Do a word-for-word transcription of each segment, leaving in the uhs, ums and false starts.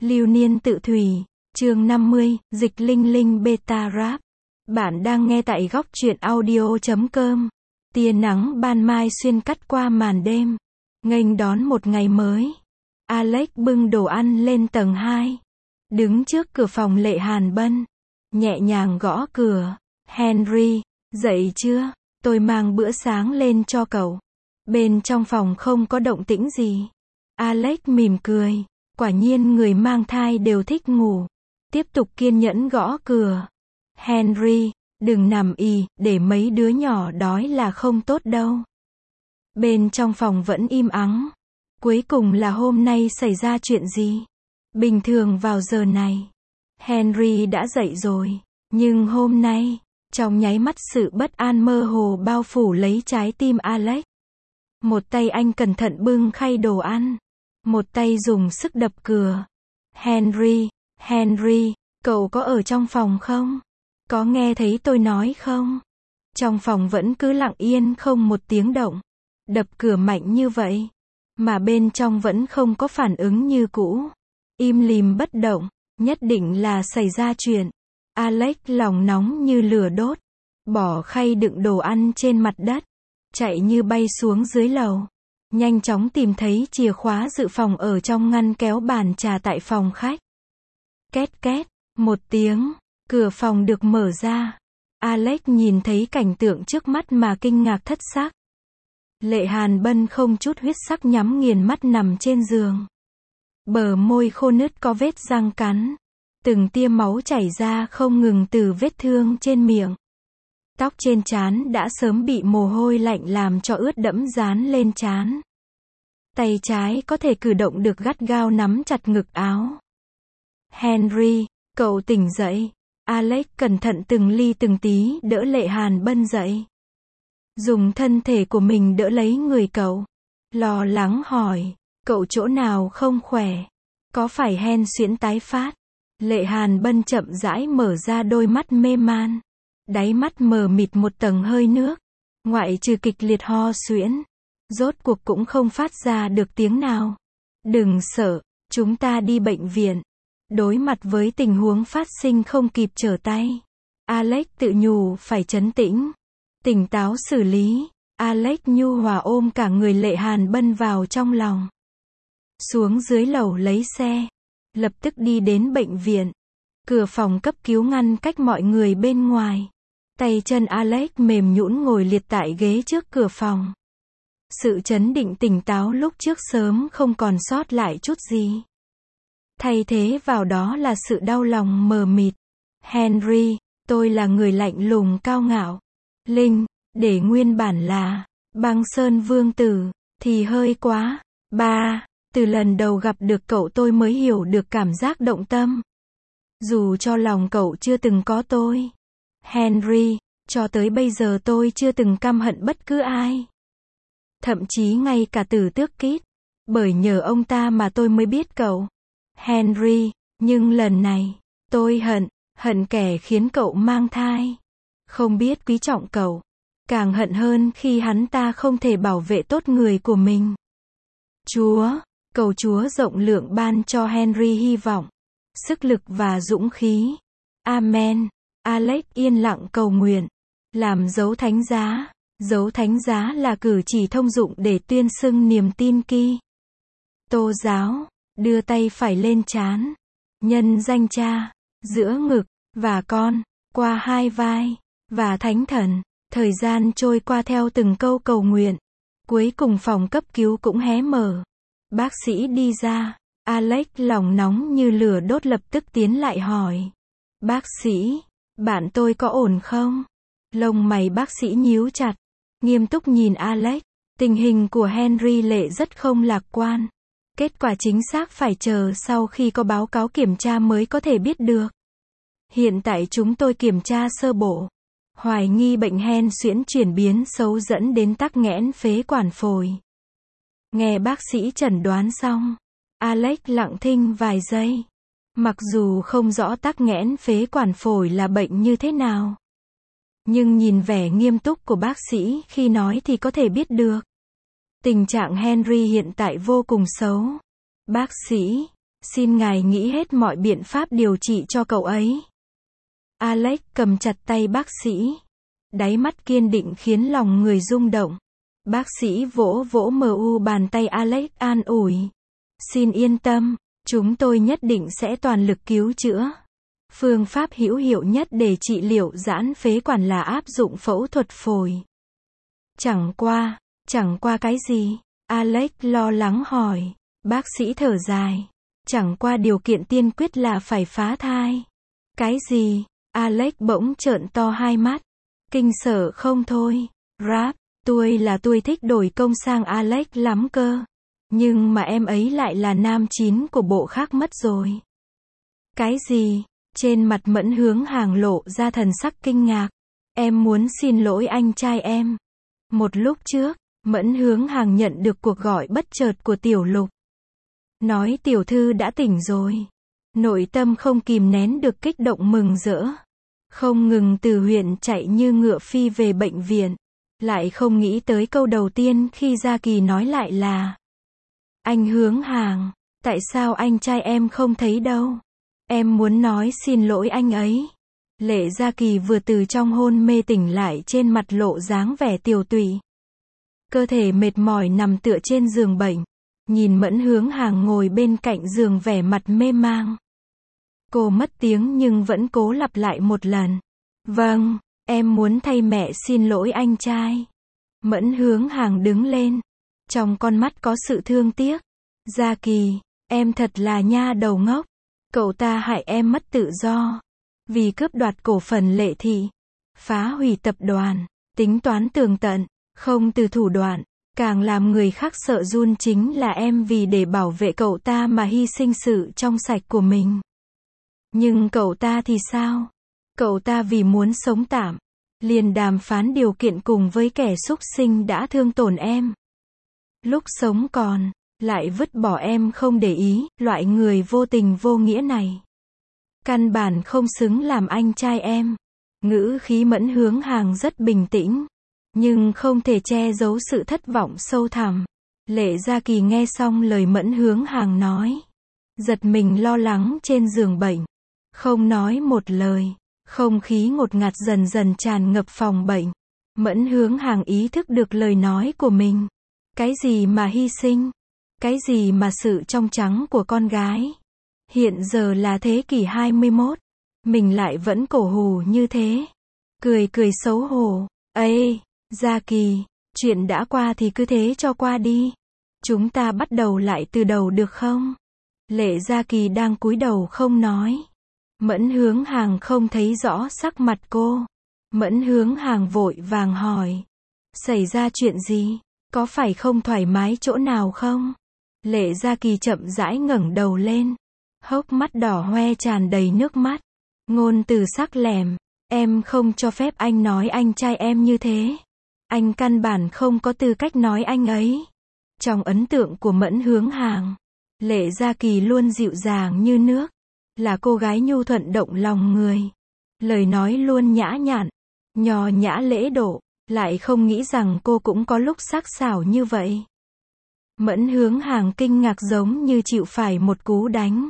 Lưu niên tự thủy, chương năm mươi, dịch linh linh beta rap. Bạn đang nghe tại góc truyện audio chấm com. Tia nắng ban mai xuyên cắt qua màn đêm, nghênh đón một ngày mới. Alex bưng đồ ăn lên tầng hai, đứng trước cửa phòng Lệ Hàn Bân, nhẹ nhàng gõ cửa. Henry, dậy chưa? Tôi mang bữa sáng lên cho cậu. Bên trong phòng không có động tĩnh gì. Alex mỉm cười. Quả nhiên người mang thai đều thích ngủ. Tiếp tục kiên nhẫn gõ cửa. Henry, đừng nằm ì, để mấy đứa nhỏ đói là không tốt đâu. Bên trong phòng vẫn im ắng. Cuối cùng là hôm nay xảy ra chuyện gì? Bình thường vào giờ này, Henry đã dậy rồi. Nhưng hôm nay, trong nháy mắt sự bất an mơ hồ bao phủ lấy trái tim Alex. Một tay anh cẩn thận bưng khay đồ ăn. Một tay dùng sức đập cửa. Henry, Henry, cậu có ở trong phòng không? Có nghe thấy tôi nói không? Trong phòng vẫn cứ lặng yên không một tiếng động. Đập cửa mạnh như vậy, mà bên trong vẫn không có phản ứng như cũ. Im lìm bất động, nhất định là xảy ra chuyện. Alex lòng nóng như lửa đốt. Bỏ khay đựng đồ ăn trên mặt đất. Chạy như bay xuống dưới lầu. Nhanh chóng tìm thấy chìa khóa dự phòng ở trong ngăn kéo bàn trà tại phòng khách. Két két, một tiếng, cửa phòng được mở ra. Alex nhìn thấy cảnh tượng trước mắt mà kinh ngạc thất sắc. Lệ Hàn Bân không chút huyết sắc nhắm nghiền mắt nằm trên giường. Bờ môi khô nứt có vết răng cắn. Từng tia máu chảy ra không ngừng từ vết thương trên miệng. Tóc trên trán đã sớm bị mồ hôi lạnh làm cho ướt đẫm dán lên trán. Tay trái có thể cử động được gắt gao nắm chặt ngực áo. Henry, cậu tỉnh dậy. Alex cẩn thận từng ly từng tí đỡ Lệ Hàn Bân dậy. Dùng thân thể của mình đỡ lấy người cậu. Lo lắng hỏi, cậu chỗ nào không khỏe? Có phải hen suyễn tái phát? Lệ Hàn Bân chậm rãi mở ra đôi mắt mê man. Đáy mắt mờ mịt một tầng hơi nước. Ngoại trừ kịch liệt ho suyễn, rốt cuộc cũng không phát ra được tiếng nào. Đừng sợ, chúng ta đi bệnh viện. Đối mặt với tình huống phát sinh không kịp trở tay, Alex tự nhủ phải trấn tĩnh, tỉnh táo xử lý. Alex nhu hòa ôm cả người Lệ Hàn Bân vào trong lòng. Xuống dưới lầu lấy xe, lập tức đi đến bệnh viện. Cửa phòng cấp cứu ngăn cách mọi người bên ngoài. Tay chân Alex mềm nhũn ngồi liệt tại ghế trước cửa phòng. Sự chấn định tỉnh táo lúc trước sớm không còn sót lại chút gì. Thay thế vào đó là sự đau lòng mờ mịt. Henry, tôi là người lạnh lùng cao ngạo. Linh, để nguyên bản là băng sơn vương tử, thì hơi quá. Ba, từ lần đầu gặp được cậu tôi mới hiểu được cảm giác động tâm. Dù cho lòng cậu chưa từng có tôi. Henry, cho tới bây giờ tôi chưa từng căm hận bất cứ ai. Thậm chí ngay cả Tử Tước Kid. Bởi nhờ ông ta mà tôi mới biết cậu. Henry, nhưng lần này, tôi hận, hận kẻ khiến cậu mang thai. Không biết quý trọng cậu. Càng hận hơn khi hắn ta không thể bảo vệ tốt người của mình. Chúa, cầu Chúa rộng lượng ban cho Henry hy vọng, sức lực và dũng khí. Amen. Alex yên lặng cầu nguyện. Làm dấu thánh giá. Dấu thánh giá là cử chỉ thông dụng để tuyên xưng niềm tin Ki Tô giáo. Đưa tay phải lên trán. Nhân danh Cha, giữa ngực, và Con, qua hai vai, và Thánh Thần. Thời gian trôi qua theo từng câu cầu nguyện. Cuối cùng phòng cấp cứu cũng hé mở. Bác sĩ đi ra. Alex lòng nóng như lửa đốt lập tức tiến lại hỏi. Bác sĩ, bạn tôi có ổn không? Lông mày bác sĩ nhíu chặt. Nghiêm túc nhìn Alex. Tình hình của Henry Lệ rất không lạc quan. Kết quả chính xác phải chờ sau khi có báo cáo kiểm tra mới có thể biết được. Hiện tại chúng tôi kiểm tra sơ bộ. Hoài nghi bệnh hen suyễn chuyển biến xấu dẫn đến tắc nghẽn phế quản phổi. Nghe bác sĩ chẩn đoán xong, Alex lặng thinh vài giây. Mặc dù không rõ tắc nghẽn phế quản phổi là bệnh như thế nào, nhưng nhìn vẻ nghiêm túc của bác sĩ khi nói thì có thể biết được. Tình trạng Henry hiện tại vô cùng xấu. Bác sĩ, Xin ngài nghĩ hết mọi biện pháp điều trị cho cậu ấy. Alex cầm chặt tay bác sĩ. Đáy mắt kiên định khiến lòng người rung động. Bác sĩ vỗ vỗ mờ u bàn tay Alex an ủi. Xin yên tâm, chúng tôi nhất định sẽ toàn lực cứu chữa. Phương pháp hữu hiệu nhất để trị liệu giãn phế quản là áp dụng phẫu thuật phổi. Chẳng qua, chẳng qua cái gì? Alex lo lắng hỏi. Bác sĩ thở dài. Chẳng qua điều kiện tiên quyết là phải phá thai. Cái gì? Alex bỗng trợn to hai mắt. Kinh sợ không thôi. Rap, tôi là tôi thích đổi công sang Alex lắm cơ. Nhưng mà em ấy lại là nam chín của bộ khác mất rồi. Cái gì? Trên mặt Mẫn Hướng Hàng lộ ra thần sắc kinh ngạc. Em muốn xin lỗi anh trai em. Một lúc trước, Mẫn Hướng Hàng nhận được cuộc gọi bất chợt của Tiểu Lục. Nói tiểu thư đã tỉnh rồi. Nội tâm không kìm nén được kích động mừng rỡ. Không ngừng từ huyện chạy như ngựa phi về bệnh viện. Lại không nghĩ tới câu đầu tiên khi Gia Kỳ nói lại là: Anh Hướng Hàng, tại sao anh trai em không thấy đâu? Em muốn nói xin lỗi anh ấy. Lệ Gia Kỳ vừa từ trong hôn mê tỉnh lại, trên mặt lộ dáng vẻ tiều tụy. Cơ thể mệt mỏi nằm tựa trên giường bệnh. Nhìn Mẫn Hướng Hàng ngồi bên cạnh giường vẻ mặt mê mang. Cô mất tiếng nhưng vẫn cố lặp lại một lần. Vâng, em muốn thay mẹ xin lỗi anh trai. Mẫn Hướng Hàng đứng lên. Trong con mắt có sự thương tiếc. Gia Kỳ, em thật là nha đầu ngốc. Cậu ta hại em mất tự do. Vì cướp đoạt cổ phần Lệ Thị. Phá hủy tập đoàn. Tính toán tường tận. Không từ thủ đoạn. Càng làm người khác sợ run chính là em, vì để bảo vệ cậu ta mà hy sinh sự trong sạch của mình. Nhưng cậu ta thì sao? Cậu ta vì muốn sống tạm, liền đàm phán điều kiện cùng với kẻ súc sinh đã thương tổn em. Lúc sống còn, lại vứt bỏ em không để ý, loại người vô tình vô nghĩa này. Căn bản không xứng làm anh trai em. Ngữ khí Mẫn Hướng Hàng rất bình tĩnh. Nhưng không thể che giấu sự thất vọng sâu thẳm. Lệ Gia Kỳ nghe xong lời Mẫn Hướng Hàng nói. Giật mình lo lắng trên giường bệnh. Không nói một lời. Không khí ngột ngạt dần dần tràn ngập phòng bệnh. Mẫn Hướng Hàng ý thức được lời nói của mình. Cái gì mà hy sinh? Cái gì mà sự trong trắng của con gái? Hiện giờ là thế kỷ hai mươi mốt. Mình lại vẫn cổ hủ như thế. Cười cười xấu hổ. Ê! Gia Kỳ, chuyện đã qua thì cứ thế cho qua đi. Chúng ta bắt đầu lại từ đầu được không? Lệ Gia Kỳ đang cúi đầu không nói. Mẫn Hướng Hàng không thấy rõ sắc mặt cô. Mẫn Hướng Hàng vội vàng hỏi. Xảy ra chuyện gì? Có phải không thoải mái chỗ nào không? Lệ Gia Kỳ chậm rãi ngẩng đầu lên. Hốc mắt đỏ hoe tràn đầy nước mắt. Ngôn từ sắc lẻm. Em không cho phép anh nói anh trai em như thế. Anh căn bản không có tư cách nói anh ấy. Trong ấn tượng của Mẫn Hướng Hàng, Lệ Gia Kỳ luôn dịu dàng như nước. Là cô gái nhu thuận động lòng người. Lời nói luôn nhã nhặn, nho nhã lễ độ. Lại không nghĩ rằng cô cũng có lúc sắc sảo như vậy. Mẫn Hướng Hàng kinh ngạc giống như chịu phải một cú đánh.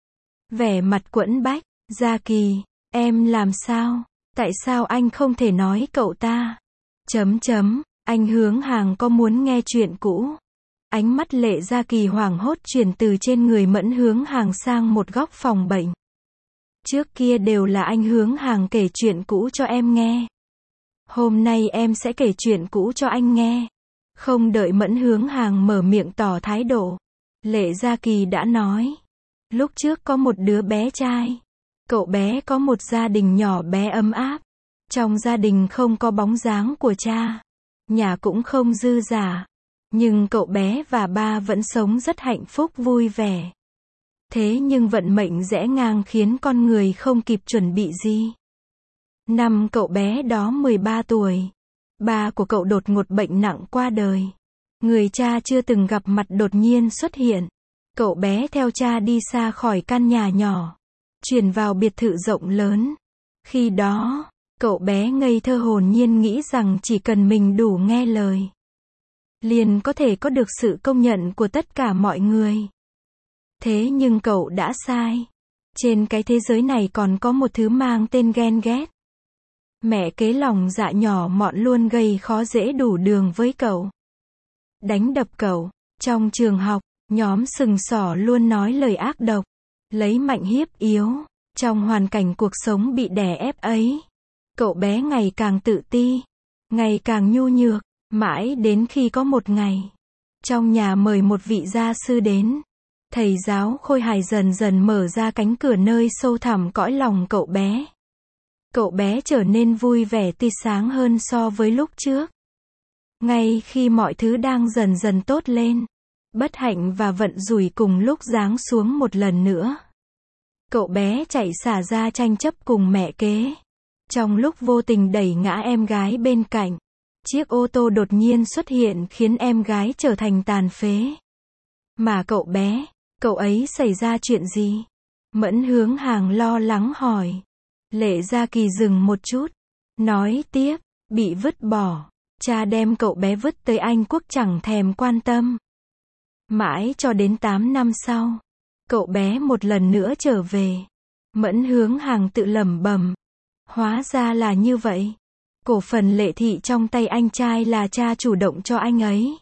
Vẻ mặt quẫn bách. Gia Kỳ, em làm sao? Tại sao anh không thể nói cậu ta? Chấm chấm, anh Hướng Hàng có muốn nghe chuyện cũ? Ánh mắt Lệ Gia Kỳ hoảng hốt chuyển từ trên người Mẫn Hướng Hàng sang một góc phòng bệnh. Trước kia đều là anh Hướng Hàng kể chuyện cũ cho em nghe. Hôm nay em sẽ kể chuyện cũ cho anh nghe. Không đợi Mẫn Hướng Hàng mở miệng tỏ thái độ, Lệ Gia Kỳ đã nói. Lúc trước có một đứa bé trai. Cậu bé có một gia đình nhỏ bé ấm áp. Trong gia đình không có bóng dáng của cha. Nhà cũng không dư giả. Nhưng cậu bé và ba vẫn sống rất hạnh phúc vui vẻ. Thế nhưng vận mệnh rẽ ngang khiến con người không kịp chuẩn bị gì. Năm cậu bé đó mười ba tuổi. Ba của cậu đột ngột bệnh nặng qua đời. Người cha chưa từng gặp mặt đột nhiên xuất hiện. Cậu bé theo cha đi xa khỏi căn nhà nhỏ. Chuyển vào biệt thự rộng lớn. Khi đó, cậu bé ngây thơ hồn nhiên nghĩ rằng chỉ cần mình đủ nghe lời, liền có thể có được sự công nhận của tất cả mọi người. Thế nhưng cậu đã sai. Trên cái thế giới này còn có một thứ mang tên ghen ghét. Mẹ kế lòng dạ nhỏ mọn luôn gây khó dễ đủ đường với cậu. Đánh đập cậu. Trong trường học, nhóm sừng sỏ luôn nói lời ác độc. Lấy mạnh hiếp yếu. Trong hoàn cảnh cuộc sống bị đè ép ấy, cậu bé ngày càng tự ti, ngày càng nhu nhược, mãi đến khi có một ngày, trong nhà mời một vị gia sư đến. Thầy giáo khôi hài dần dần mở ra cánh cửa nơi sâu thẳm cõi lòng cậu bé. Cậu bé trở nên vui vẻ tươi sáng hơn so với lúc trước. Ngay khi mọi thứ đang dần dần tốt lên, bất hạnh và vận rủi cùng lúc giáng xuống một lần nữa. Cậu bé chạy xả ra tranh chấp cùng mẹ kế. Trong lúc vô tình đẩy ngã em gái bên cạnh, chiếc ô tô đột nhiên xuất hiện khiến em gái trở thành tàn phế. Mà cậu bé, cậu ấy xảy ra chuyện gì? Mẫn Hướng Hàng lo lắng hỏi. Lệ Gia Kỳ dừng một chút, nói tiếp, bị vứt bỏ. Cha đem cậu bé vứt tới Anh Quốc chẳng thèm quan tâm. Mãi cho đến tám năm sau, cậu bé một lần nữa trở về. Mẫn Hướng Hàng tự lẩm bẩm. Hóa ra là như vậy. Cổ phần Lệ Thị trong tay anh trai là cha chủ động cho anh ấy.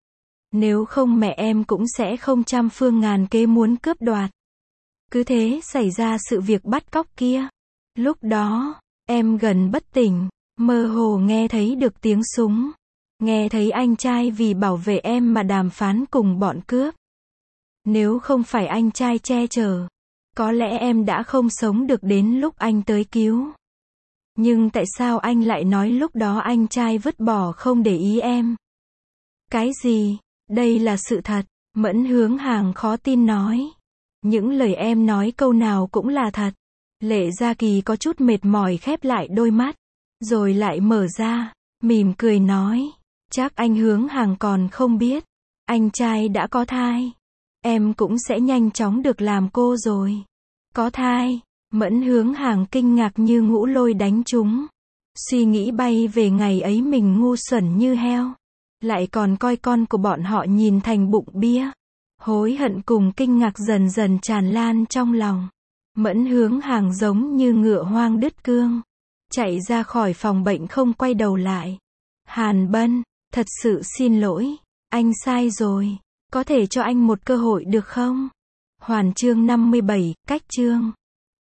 Nếu không mẹ em cũng sẽ không trăm phương ngàn kế muốn cướp đoạt. Cứ thế xảy ra sự việc bắt cóc kia. Lúc đó, em gần bất tỉnh, mơ hồ nghe thấy được tiếng súng. Nghe thấy anh trai vì bảo vệ em mà đàm phán cùng bọn cướp. Nếu không phải anh trai che chở, có lẽ em đã không sống được đến lúc anh tới cứu. Nhưng tại sao anh lại nói lúc đó anh trai vứt bỏ không để ý em? Cái gì? Đây là sự thật. Mẫn Hướng Hàng khó tin nói. Những lời em nói câu nào cũng là thật. Lệ Gia Kỳ có chút mệt mỏi khép lại đôi mắt, rồi lại mở ra, mỉm cười nói. Chắc anh Hướng Hàng còn không biết, anh trai đã có thai. Em cũng sẽ nhanh chóng được làm cô rồi. Có thai? Mẫn Hướng Hàng kinh ngạc như ngũ lôi đánh trúng. Suy nghĩ bay về ngày ấy mình ngu xuẩn như heo. Lại còn coi con của bọn họ nhìn thành bụng bia. Hối hận cùng kinh ngạc dần dần tràn lan trong lòng. Mẫn Hướng Hàng giống như ngựa hoang đứt cương. Chạy ra khỏi phòng bệnh không quay đầu lại. Hàn Bân, thật sự xin lỗi. Anh sai rồi. Có thể cho anh một cơ hội được không? Hoàn chương năm mươi bảy, cách chương.